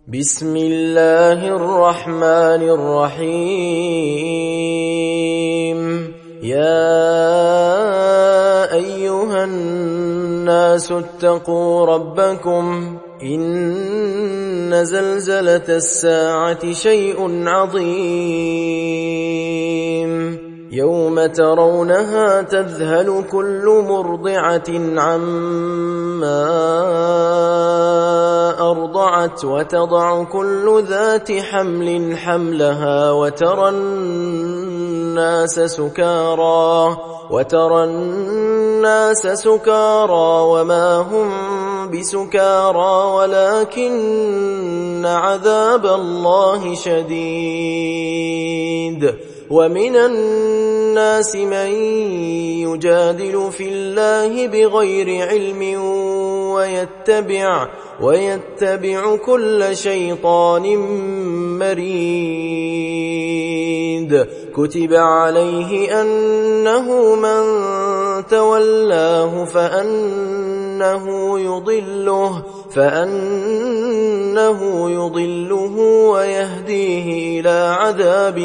بسم الله الرحمن الرحيم. يا أيها الناس اتقوا ربكم إن زلزلة الساعة شيء عظيم يوم ترونها تذهل كل مرضعة عما أرضعت وتضع كل ذات حمل حملها وترى الناس سكارى وما هم بسكارى ولكن عذاب الله شديد. ومن الناس من يجادل في الله بغير علم ويتبع كل شيطان مريد. كتب عليه أنه من تولاه فأنه يضله ويهديه إلى عذاب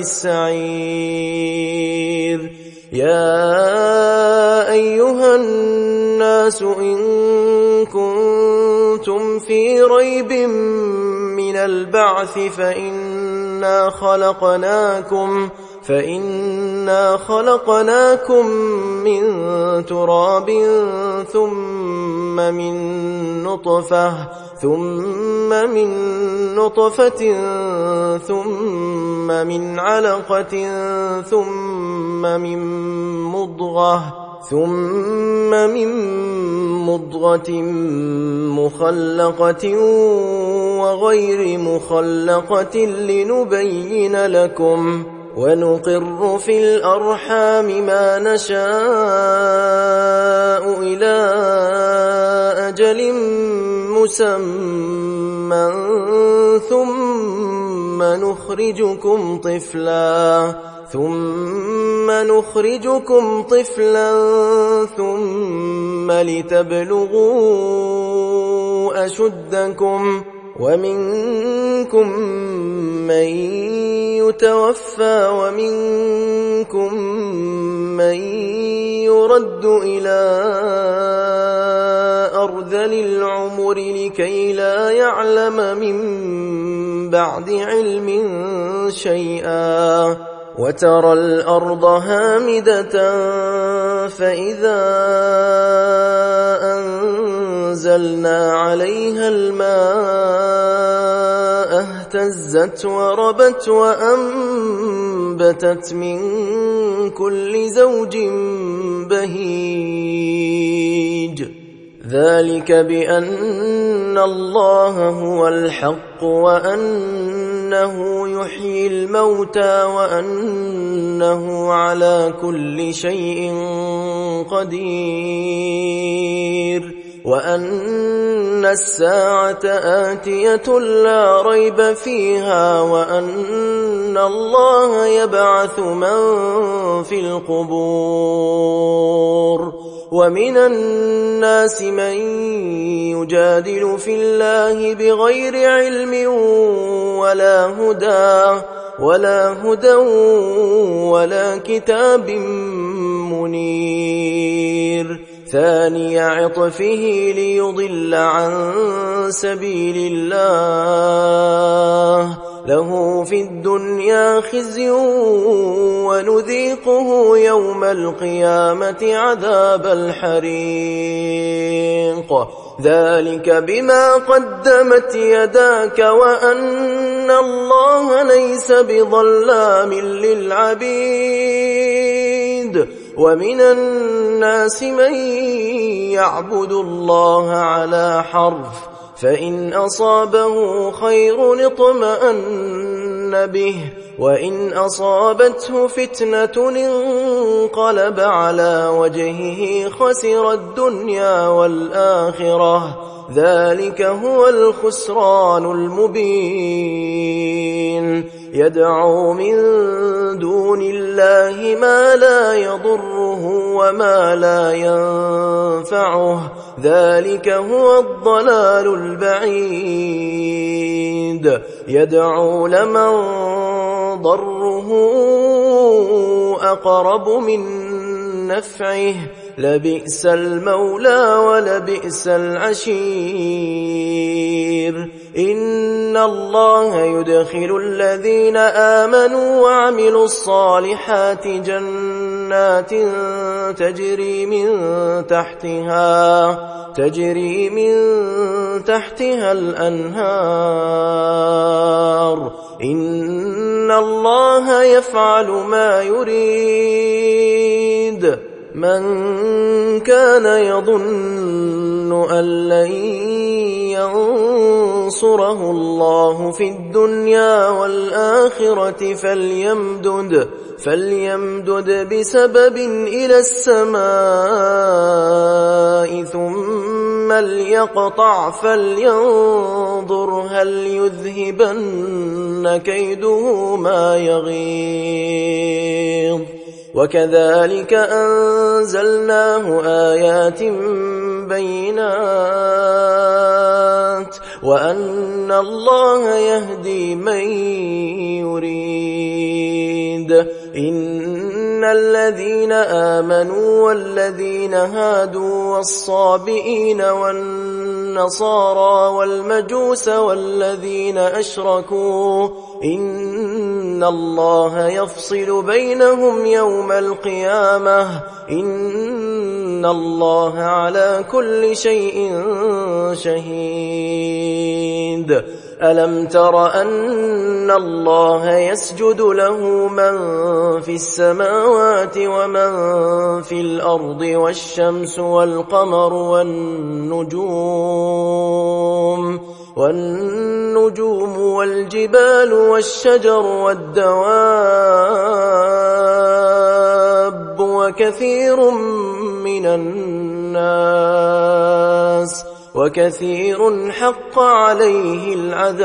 السعير. يا أيها الناس إن كنتم في ريب من البعث فإنا خلقناكم من تراب ثم من نطفة ثم من علقة ثم من مضغة مخلقة وغير مخلقة لنبين لكم ونقر في الأرحام ما نشاء إلى أجل مسمى ثم نخرجكم طفلا ثم لتبلغوا أشدكم ومنكم من يتوفى ومنكم من يرد إلى أرذل العمر لكي لا يعلم من بعد علم شيئا. وترى الأرض هامدة فإذا أنزلنا عليها الماء اهتزت وربت وأنبتت من كل زوج بهيج. ذلك بأن الله هو الحق وأنه يحيي الموتى وأنه على كل شيء قدير وأن الساعة آتية لا ريب فيها وأن الله يبعث من في القبور. ومن الناس من يجادل في الله بغير علم ولا هدى ولا كتاب منير. ثاني عطفه ليضل عن سبيل الله له في الدنيا خزي ونذيقه يوم القيامة عذاب الحريق. ذلك بما قدمت يداك وأن الله ليس بظلام للعبيد. ومن الناس من يعبد الله على حرف فإن أصابه خير اطمأن به وإن أصابته فتنة انقلب على وجهه خسر الدنيا والآخرة. ذلك هو الخسران المبين. يدعو من دون الله ما لا يضره وما لا ينفعه ذلك هو الضلال البعيد. يدعو لمن ضره أقرب من نفعه لبئس المولى ولبئس العشير إن الله يدخل الذين آمنوا وعملوا الصالحات جنات تجري من تحتها الأنهار إن الله يفعل ما يريد من كان يظن أن لن ينصره الله في الدنيا والآخرة فليمدد بسبب إلى السماء ثم ليقطع فلينظر هل يذهبن كيده ما يغيظ وكذلك أنزلناه آيات بينات وأن الله يهدي من يريد إن الذين آمنوا والذين هادوا والصابئين والنصارى والمجوس والذين أشركوا إن الله يفصل بينهم يوم القيامة إن الله على كل شيء شهيد ألم تر أن الله يسجد له من في السماوات ومن في الأرض والشمس والقمر والنجوم والجبال والشجر والدواب وكثير حق عليه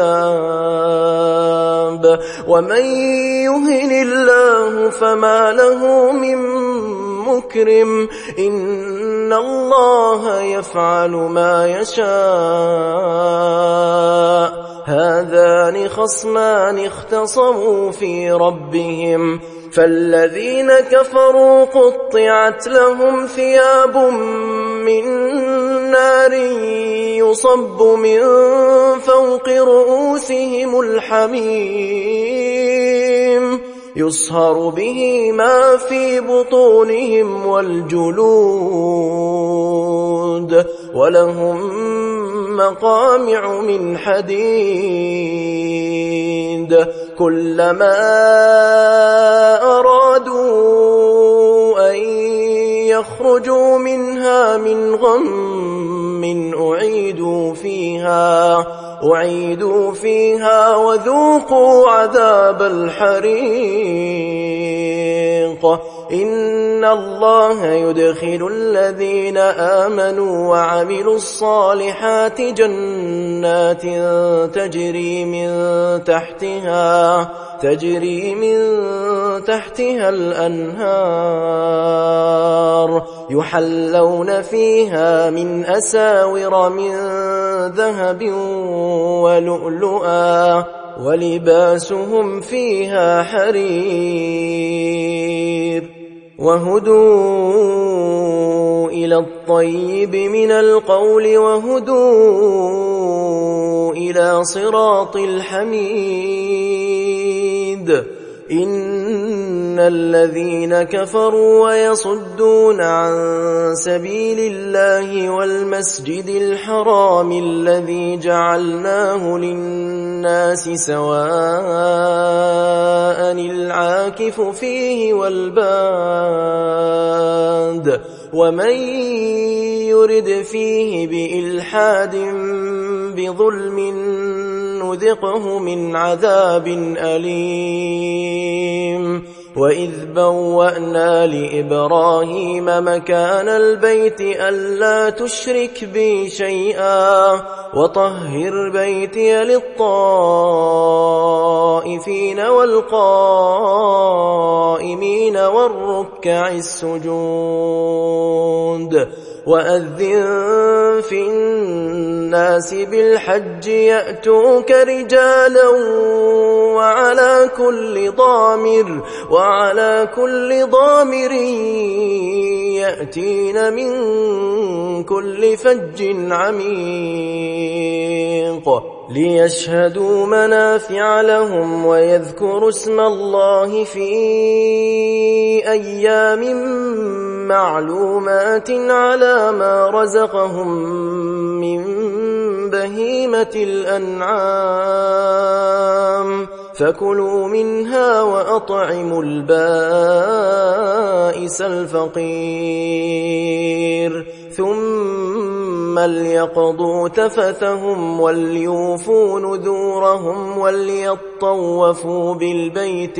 العذاب ومن يهن الله فما له من مكرم إن الله يفعل ما يشاء هذان خصمان اختصموا في ربهم فالذين كفروا قطعت لهم ثياب من نار يصب من فوق رؤوسهم الحميم يصهر به ما في بطونهم والجلود ولهم مقامع من حديد كلما أرادوا أن يخرجوا منها من غم أعيدوا فيها وذوقوا عذاب الحريق إن الله يدخل الذين آمنوا وعملوا الصالحات جنات تجري من تحتها الأنهار يحلون فيها من أساور من ذهب ولؤلؤا ولباسهم فيها حرير وهدوا إلى الطيب من القول وهدوا إلى صراط الحميد إن الذين كفروا ويصدون عن سبيل الله والمسجد الحرام الذي جعلناه للناس سواء العاكف فيه والباد ومن يرد فيه بإلحاد بظلم نذقه من عذاب أليم وإذ بوأنا لإبراهيم مكان البيت ألا تشرك بي شيئا وطهر بيتي للطائفين والقائمين والركع السجود وأذن في الناس بالحج يأتوك رجالا وعلى كل ضامر يأتين من كل فج عميق ليشهدوا منافع لهم ويذكروا اسم الله في أيام معلومات على ما رزقهم من بهيمة الأنعام فكلوا منها وأطعموا البائس الفقير ثم ليقضوا تفثهم وليوفوا نذورهم وليطوفوا بالبيت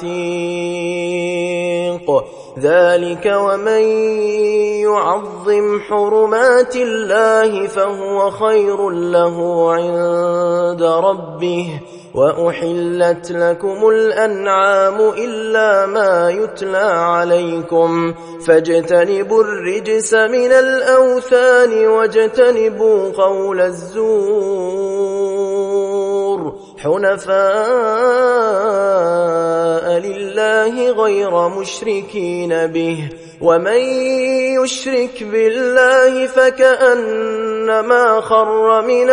العتيق ذلك ومن يعظم حرمات الله فهو خير له عند ربه وأحلت لكم الأنعام إلا ما يتلى عليكم فاجتنبوا الرجس من الأوثان واجتنبوا قول الزور حنفاء لله غير مشركين به ومن يشرك بالله فكأنما خر من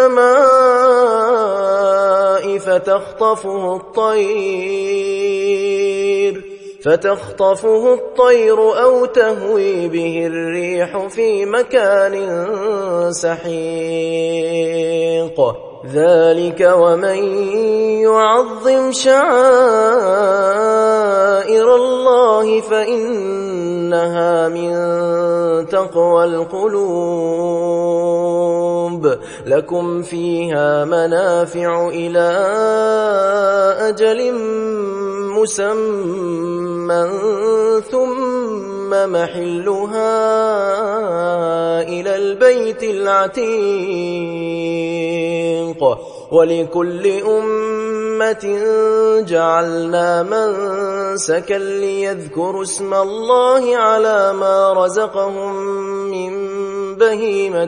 السماء فتخطفه الطير أو تهوي به الريح في مكان سحيق ذلك ومن يعظم شعائر الله فإنها من تقوى القلوب لكم فيها منافع إلى أجل مسمى ثم محلها إلى البيت العتيق ولكل أمة جعلنا منسكا ليذكروا اسم الله على ما رزقهم من بهيمة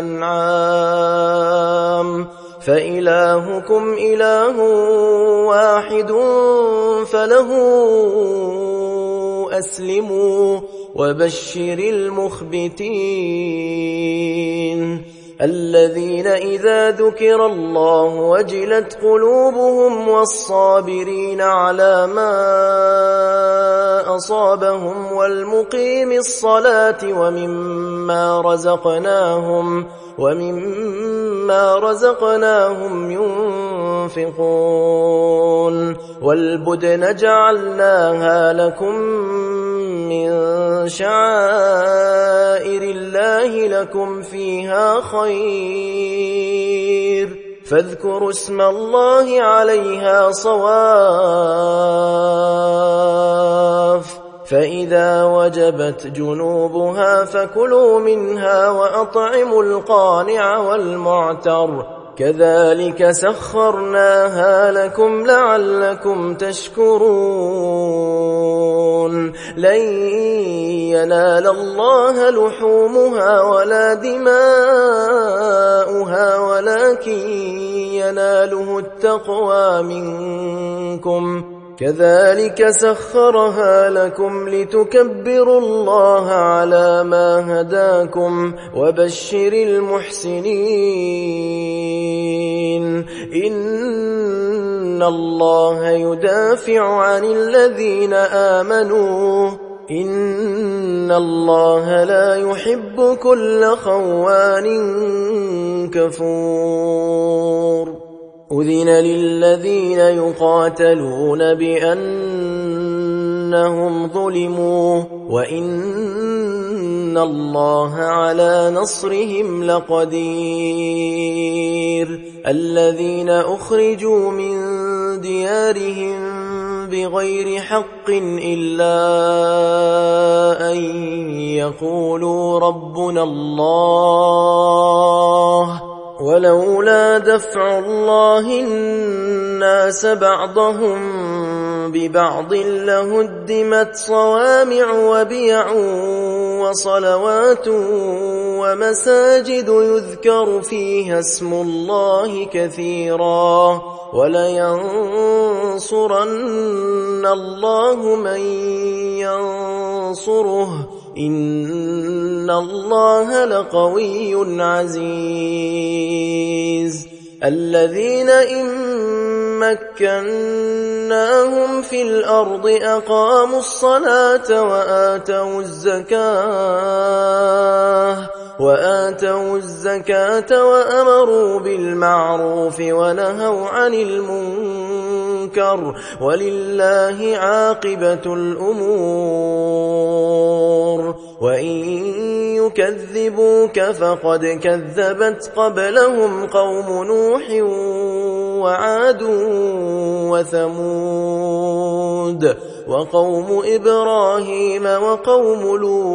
الأنعام فإلهكم إله واحد فله أسلموا وبشر المخبتين الذين إذا ذكر الله وجلت قلوبهم والصابرين على ما أصابهم والمقيم الصلاة ومما رزقناهم ينفقون والبدن جعلناها لكم من شعائر الله لكم فيها خير فاذكروا اسم الله عليها صواف فإذا وجبت جنوبها فكلوا منها وأطعموا القانع والمعتر كذلك سخرناها لكم لعلكم تشكرون لن ينال الله لحومها ولا دماؤها ولكن يناله التقوى منكم كذلك سخرها لكم لتكبروا الله على ما هداكم وبشر المحسنين إن الله يدافع عن الذين آمنوا إن الله لا يحب كل خوان كفور أذن للذين يقاتلون بأنهم ظلموا وإن الله على نصرهم لقدير الذين أخرجوا من ديارهم بغير حق إلا أن يقولوا ربنا الله ولولا دفع الله الناس بعضهم ببعض لهدمت صوامع وبيع وصلوات ومساجد يذكر فيها اسم الله كثيرا ولينصرن الله من ينصره إن الله لقوي عزيز الذين إن مكناهم في الأرض أقاموا الصلاة وآتوا الزكاة وأمروا بالمعروف ونهوا عن المنكر ولله عاقبة الأمور وإن يكذبوك فقد كذبت قبلهم قوم نوح وعاد وثمود وقوم إبراهيم وقوم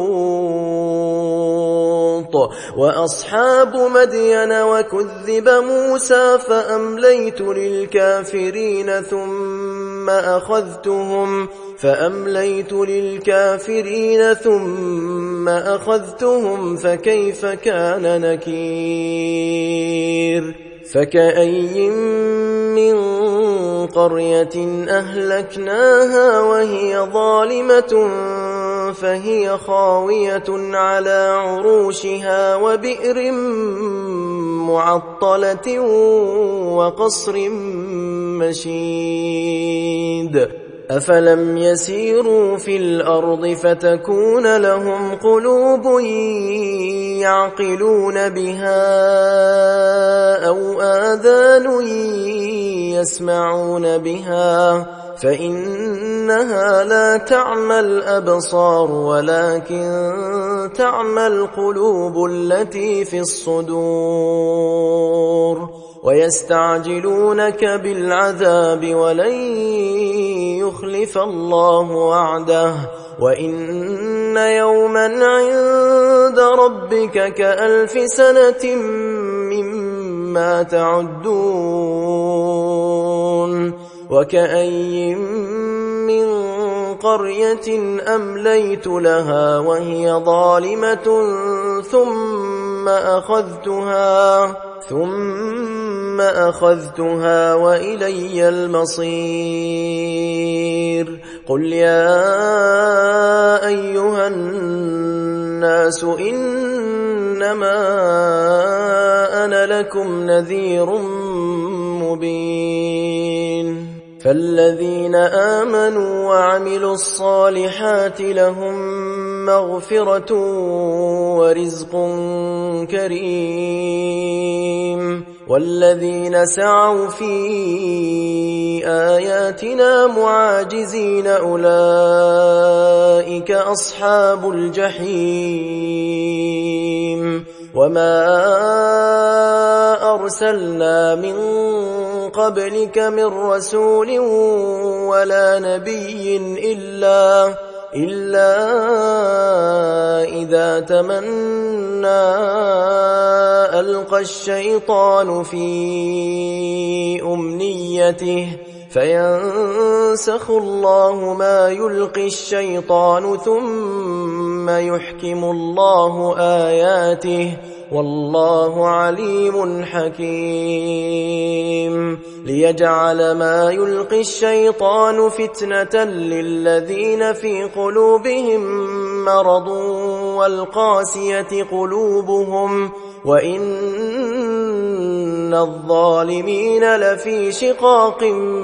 لوط وأصحاب مدين وكذب موسى فأمليت للكافرين ثم أخذتهم فكيف كان نكير فكأي من قرية أهلكناها وهي ظالمة فهي خاوية على عروشها وبئر معطلة وقصر مشيد أفلم يسيروا في الأرض فتكون لهم قلوب يعقلون بها أو آذان يسمعون بها فإنها لا تعمى الأبصار ولكن تعمى القلوب التي في الصدور ويستعجلونك بالعذاب ولن يخلف الله وعده وإن يوما عند ربك كألف سنة مما تعدون وكأي من قرية أمليت لها وهي ظالمة ثم أخذتها وإلي المصير قل يا أيها الناس إنما أنا لكم نذير مبين فالذين آمنوا وعملوا الصالحات لهم مغفرة ورزق كريم والذين سعوا في آياتنا معاجزين أولئك أصحاب الجحيم وما أرسلنا من قبلك من رسول ولا نبي إلا إذا تمنى ألقى الشيطان في أمنيته فينسخ الله ما يلقي الشيطان ثم يحكم الله آياته والله عليم حكيم ليجعل ما يلقي الشيطان فتنة للذين في قلوبهم مرض والقاسية قلوبهم وإن الظالمين لفي شقاق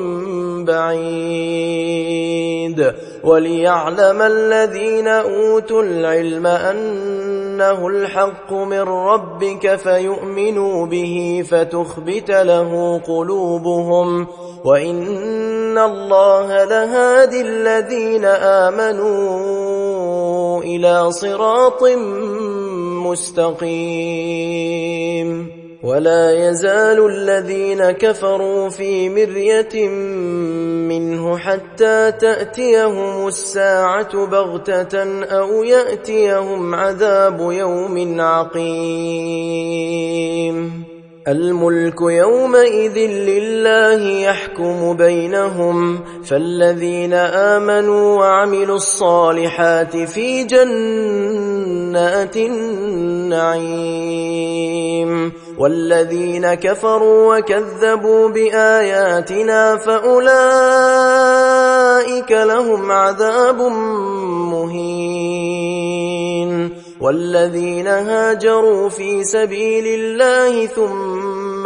بعيد وليعلم الذين أوتوا العلم أنه الحق من ربك فيؤمنوا به فتخبت له قلوبهم وإن الله لهادي الذين آمنوا إلى صراط مستقيم ولا يزال الذين كفروا في مرية منه حتى تأتيهم الساعة بغتة أو يأتيهم عذاب يوم عقيم الملك يومئذ لله يحكم بينهم فالذين آمنوا وعملوا الصالحات في جنات النعيم والذين كفروا وكذبوا بآياتنا فأولئك لهم عذاب مهين والذين هاجروا في سبيل الله ثم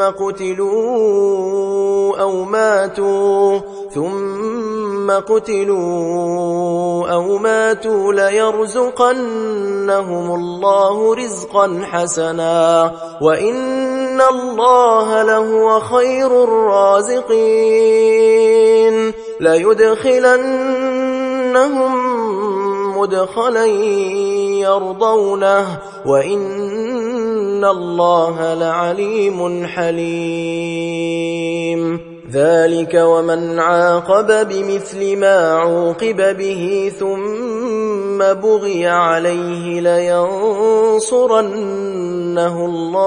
قتلوا أو ماتوا ليرزقنهم الله رزقا حسنا وإن الله لهو خير الرازقين ليدخلنهم مدخلا يرضونه وإن الله لعليم حليم ذلك ومن عاقب بمثل ما عوقب به ثم بغي عليه لينصرنه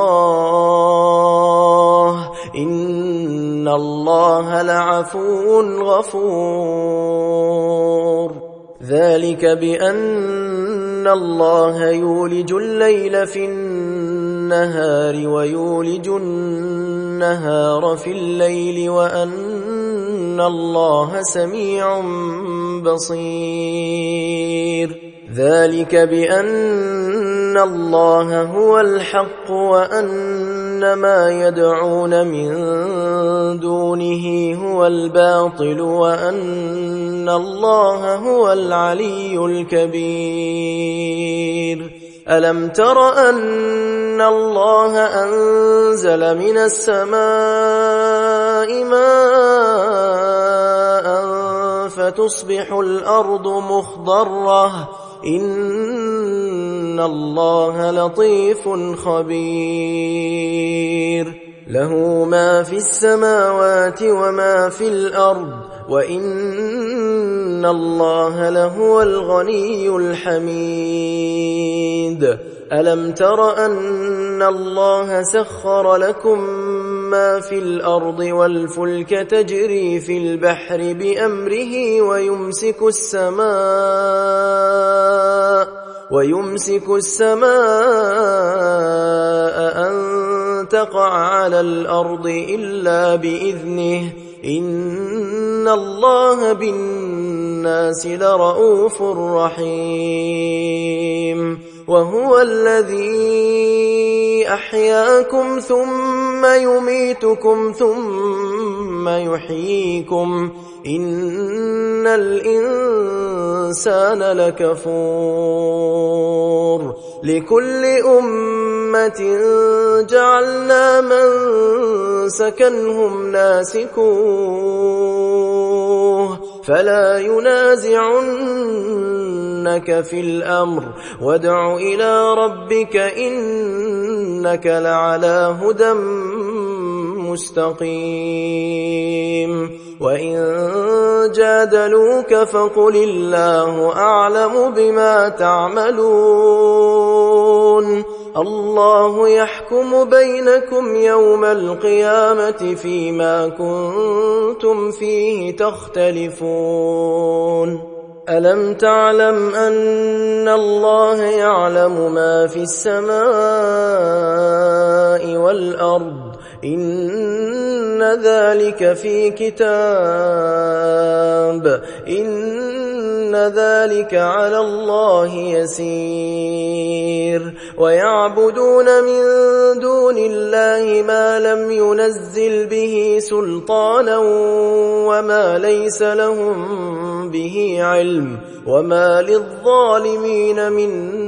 الله إن الله لعفو غفور ذلك بأن الله يولج الليل في النهار ويولج النهار في الليل وأن الله سميع بصير ذلك بأن الله هو الحق وأن ما يدعون من دونه هو الباطل وأن الله هو العلي الكبير ألم تر أن الله أنزل من السماء ماء فتصبح الأرض مخضرة إن الله لطيف خبير له ما في السماوات وما في الأرض وإن الله لهو الغني الحميد ألم تر أن الله سخر لكم ما في الأرض والفلك تجري في البحر بأمره ويمسك السماء أن تقع على الأرض إلا بإذنه إن الله بالناس لرؤوف رحيم وهو الذي أحياكم ثم يميتكم ثم يحييكم إن الإنسان لكفور لكل أمة جعلنا منسكا هم ناسكوه فلا ينازعنك في الأمر وادع إلى ربك إنك لعلى هدى مستقيم وإن جادلوك فقل الله أعلم بما تعملون الله يحكم بينكم يوم القيامة فيما كنتم فيه تختلفون ألم تعلم أن الله يعلم ما في السماء والأرض إن ذلك في كتاب إن ذلك على الله يسير ويعبدون من دون الله ما لم ينزل به سلطانا وما ليس لهم به علم وما للظالمين من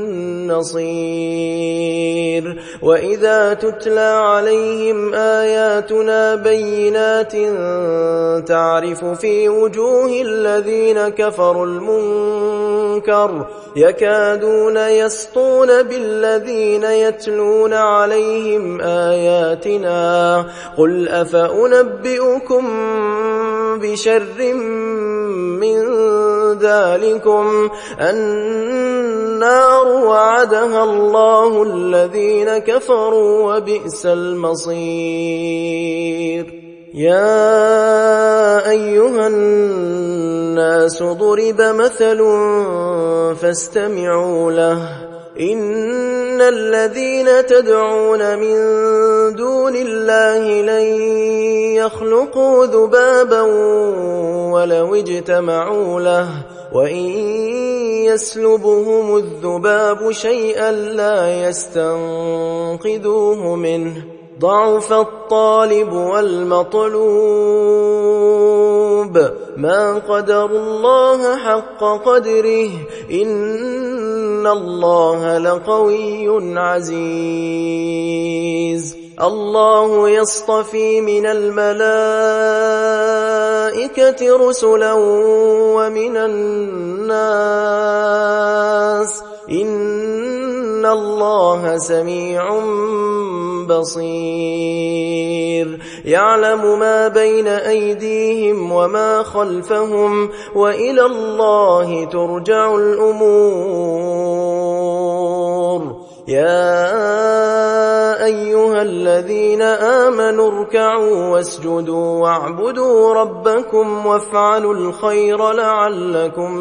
نصير وإذا تتلى عليهم آياتنا بينات تعرف في وجوه الذين كفروا المنكر يكادون يسطون بالذين يتلون عليهم آياتنا قل أفأنبئكم بشر من ذلكم النار وعدها الله الذين كفروا وبئس المصير. يا أيها الناس ضرب مثل فاستمعوا له إن الذين تدعون من دون الله لن يخلقوا ذبابا ولو اجتمعوا له وإن يسلبهم الذباب شيئا لا يستنقذوه منه ضعف الطالب والمطلوب ما قدروا الله حق قدره إن الله لقوي عزيز. الله يصطفي من الملائكة رسلا ومن الناس إن الله سميع بصير. يعلم ما بين أيديهم وما خلفهم وإلى الله ترجع الأمور. يا أيها الذين آمنوا اركعوا واسجدوا واعبدوا ربكم وافعلوا الخير لعلكم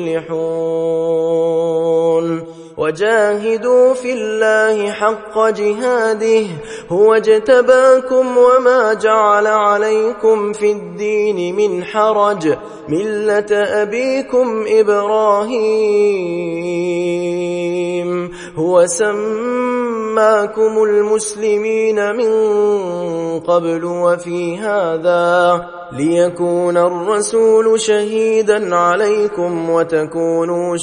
تفلحون. وجاهدوا في الله حق جهاده هو اجتباكم وما جعل عليكم في الدين من حرج ملة أبيكم إبراهيم هو سماكم المسلمين من قبل وفي هذا ليكون الرسول شهيدا عليكم وتكونوا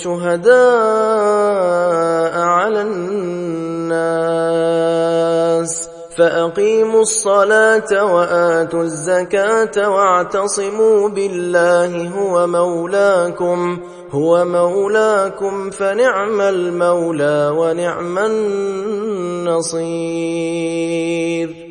شهداء على الناس فأقيموا الصلاة وآتوا الزكاة واعتصموا بالله هو مولاكم فنعم المولى ونعم النصير.